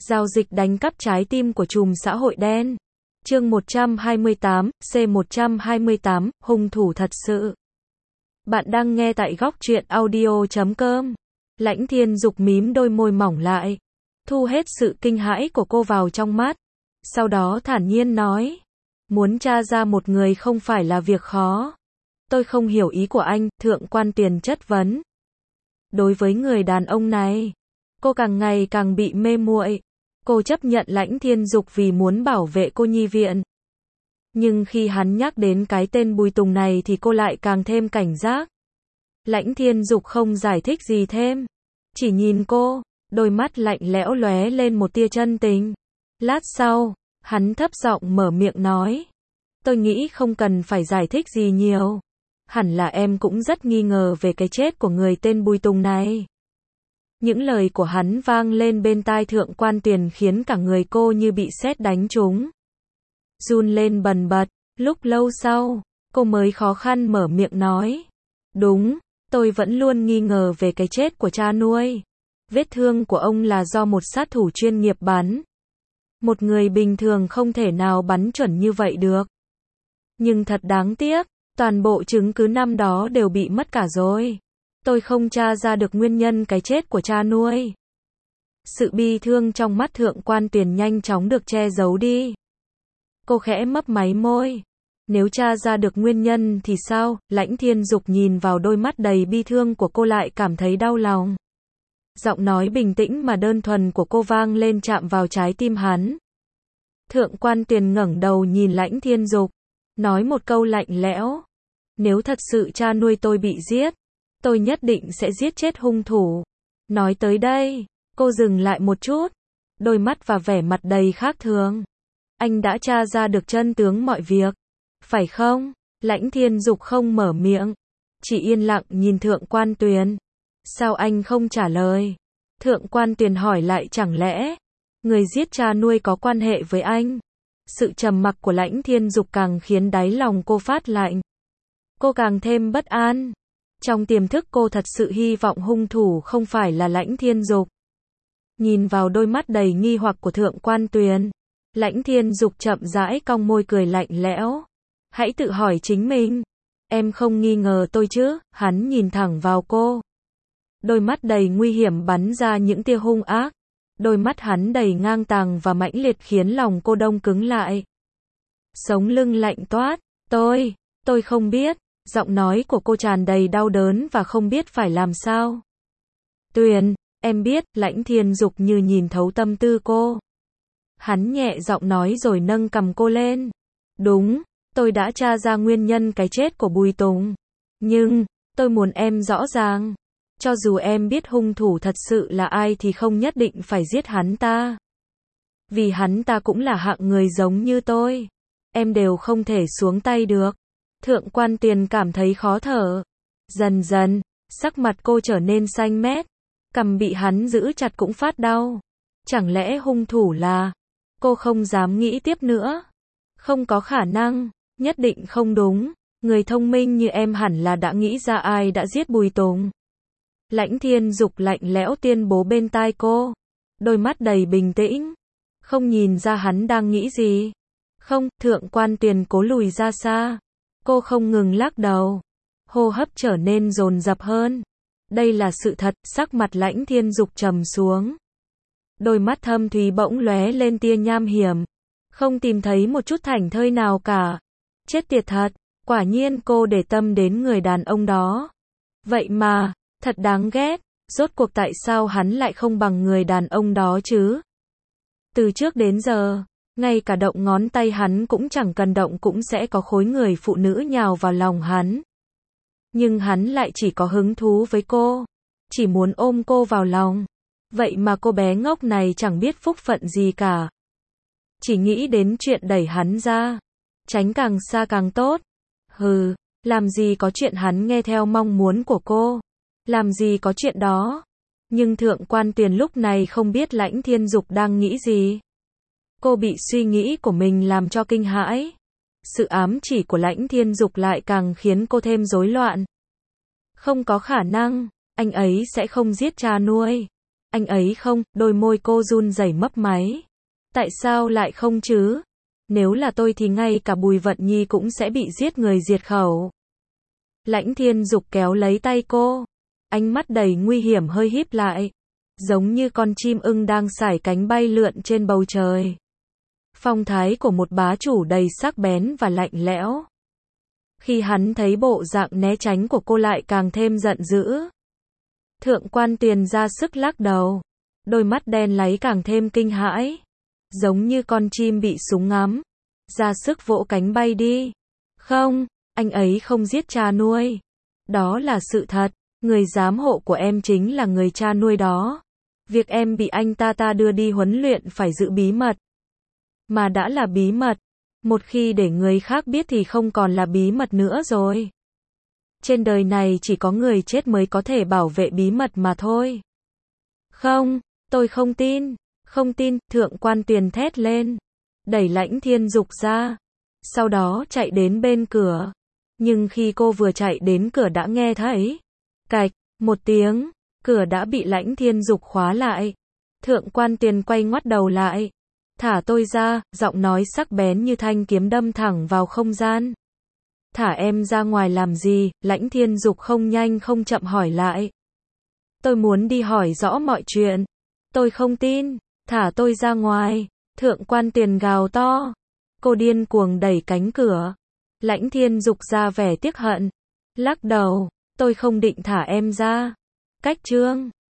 Giao dịch đánh cắp trái tim của trùm xã hội đen. Chương 128, C128, hung thủ thật sự. Bạn đang nghe tại góc truyện audio.com. Lãnh Thiên Dục mím đôi môi mỏng lại, thu hết sự kinh hãi của cô vào trong mắt. Sau đó thản nhiên nói, muốn tra ra một người không phải là việc khó. Tôi không hiểu ý của anh, Thượng quan Tuyền chất vấn. Đối với người đàn ông này, cô càng ngày càng bị mê muội. Cô chấp nhận Lãnh Thiên Dục vì muốn bảo vệ cô nhi viện. Nhưng khi hắn nhắc đến cái tên Bùi Tùng này thì cô lại càng thêm cảnh giác. Lãnh Thiên Dục không giải thích gì thêm, chỉ nhìn cô, đôi mắt lạnh lẽo lóe lên một tia chân tình. Lát sau, hắn thấp giọng mở miệng nói, tôi nghĩ không cần phải giải thích gì nhiều. Hẳn là em cũng rất nghi ngờ về cái chết của người tên Bùi Tùng này. Những lời của hắn vang lên bên tai Thượng quan Tuyền khiến cả người cô như bị sét đánh trúng. Run lên bần bật, lúc lâu sau, cô mới khó khăn mở miệng nói. Đúng, tôi vẫn luôn nghi ngờ về cái chết của cha nuôi. Vết thương của ông là do một sát thủ chuyên nghiệp bắn. Một người bình thường không thể nào bắn chuẩn như vậy được. Nhưng thật đáng tiếc, toàn bộ chứng cứ năm đó đều bị mất cả rồi. Tôi không tra ra được nguyên nhân cái chết của cha nuôi. Sự bi thương trong mắt Thượng quan Tuyền nhanh chóng được che giấu đi. Cô khẽ mấp máy môi. Nếu tra ra được nguyên nhân thì sao? Lãnh Thiên Dục nhìn vào đôi mắt đầy bi thương của cô lại cảm thấy đau lòng. Giọng nói bình tĩnh mà đơn thuần của cô vang lên chạm vào trái tim hắn. Thượng quan Tuyền ngẩng đầu nhìn Lãnh Thiên Dục, nói một câu lạnh lẽo. Nếu thật sự cha nuôi tôi bị giết, tôi nhất định sẽ giết chết hung thủ. Nói tới đây, cô dừng lại một chút, đôi mắt và vẻ mặt đầy khác thường. Anh đã tra ra được chân tướng mọi việc, phải không? Lãnh Thiên Dục không mở miệng, chỉ yên lặng nhìn Thượng quan Tuyền. Sao anh không trả lời? Thượng quan Tuyền hỏi lại, chẳng lẽ người giết cha nuôi có quan hệ với anh? Sự trầm mặc của Lãnh Thiên Dục càng khiến đáy lòng cô phát lạnh. Cô càng thêm bất an. Trong tiềm thức cô thật sự hy vọng hung thủ không phải là Lãnh Thiên Dục. Nhìn vào đôi mắt đầy nghi hoặc của Thượng quan Tuyền, Lãnh Thiên Dục chậm rãi cong môi cười lạnh lẽo. Hãy tự hỏi chính mình. Em không nghi ngờ tôi chứ? Hắn nhìn thẳng vào cô. Đôi mắt đầy nguy hiểm bắn ra những tia hung ác. Đôi mắt hắn đầy ngang tàng và mãnh liệt khiến lòng cô đông cứng lại. Sống lưng lạnh toát. Tôi không biết. Giọng nói của cô tràn đầy đau đớn và không biết phải làm sao. Tuyền, em biết. Lãnh Thiên Dục như nhìn thấu tâm tư cô. Hắn nhẹ giọng nói rồi nâng cằm cô lên. Đúng, tôi đã tra ra nguyên nhân cái chết của Bùi Tùng. Nhưng, tôi muốn em rõ ràng. Cho dù em biết hung thủ thật sự là ai thì không nhất định phải giết hắn ta. Vì hắn ta cũng là hạng người giống như tôi. Em đều không thể xuống tay được. Thượng quan Tuyền cảm thấy khó thở. Dần dần, sắc mặt cô trở nên xanh mét. Cằm bị hắn giữ chặt cũng phát đau. Chẳng lẽ hung thủ là... Cô không dám nghĩ tiếp nữa. Không có khả năng, nhất định không đúng. Người thông minh như em hẳn là đã nghĩ ra ai đã giết Bùi Tùng. Lãnh Thiên Dục lạnh lẽo tuyên bố bên tai cô. Đôi mắt đầy bình tĩnh. Không nhìn ra hắn đang nghĩ gì. Không, Thượng quan Tuyền cố lùi ra xa. Cô không ngừng lắc đầu. Hô hấp trở nên dồn dập hơn. Đây là sự thật. Sắc mặt Lãnh Thiên Dục trầm xuống. Đôi mắt thâm thúy bỗng lóe lên tia nham hiểm. Không tìm thấy một chút thảnh thơi nào cả. Chết tiệt thật. Quả nhiên cô để tâm đến người đàn ông đó. Vậy mà, thật đáng ghét. Rốt cuộc tại sao hắn lại không bằng người đàn ông đó chứ? Từ trước đến giờ, ngay cả động ngón tay hắn cũng chẳng cần động cũng sẽ có khối người phụ nữ nhào vào lòng hắn. Nhưng hắn lại chỉ có hứng thú với cô. Chỉ muốn ôm cô vào lòng. Vậy mà cô bé ngốc này chẳng biết phúc phận gì cả. Chỉ nghĩ đến chuyện đẩy hắn ra. Tránh càng xa càng tốt. Hừ, làm gì có chuyện hắn nghe theo mong muốn của cô. Làm gì có chuyện đó. Nhưng Thượng quan Tuyền lúc này không biết Lãnh Thiên Dục đang nghĩ gì. Cô bị suy nghĩ của mình làm cho kinh hãi. Sự ám chỉ của Lãnh Thiên Dục lại càng khiến cô thêm rối loạn. Không có khả năng, anh ấy sẽ không giết cha nuôi. Anh ấy không, đôi môi cô run rẩy mấp máy. Tại sao lại không chứ? Nếu là tôi thì ngay cả Bùi Vận Nhi cũng sẽ bị giết người diệt khẩu. Lãnh Thiên Dục kéo lấy tay cô. Ánh mắt đầy nguy hiểm hơi híp lại. Giống như con chim ưng đang sải cánh bay lượn trên bầu trời. Phong thái của một bá chủ đầy sắc bén và lạnh lẽo. Khi hắn thấy bộ dạng né tránh của cô lại càng thêm giận dữ. Thượng quan Tiền ra sức lắc đầu. Đôi mắt đen láy càng thêm kinh hãi. Giống như con chim bị súng ngắm. Ra sức vỗ cánh bay đi. Không, anh ấy không giết cha nuôi. Đó là sự thật. Người giám hộ của em chính là người cha nuôi đó. Việc em bị anh ta đưa đi huấn luyện phải giữ bí mật. Mà đã là bí mật. Một khi để người khác biết thì không còn là bí mật nữa rồi. Trên đời này chỉ có người chết mới có thể bảo vệ bí mật mà thôi. Không, tôi không tin. Không tin, Thượng quan Tiền thét lên. Đẩy Lãnh Thiên Dục ra. Sau đó chạy đến bên cửa. Nhưng khi cô vừa chạy đến cửa đã nghe thấy. Cạch, một tiếng. Cửa đã bị Lãnh Thiên Dục khóa lại. Thượng quan Tiền quay ngoắt đầu lại. Thả tôi ra, giọng nói sắc bén như thanh kiếm đâm thẳng vào không gian. Thả em ra ngoài làm gì? Lãnh Thiên Dục không nhanh không chậm hỏi lại. Tôi muốn đi hỏi rõ mọi chuyện. Tôi không tin. Thả tôi ra ngoài. Thượng quan Tiền gào to. Cô điên cuồng đẩy cánh cửa. Lãnh Thiên Dục ra vẻ tiếc hận. Lắc đầu. Tôi không định thả em ra. Cách chương.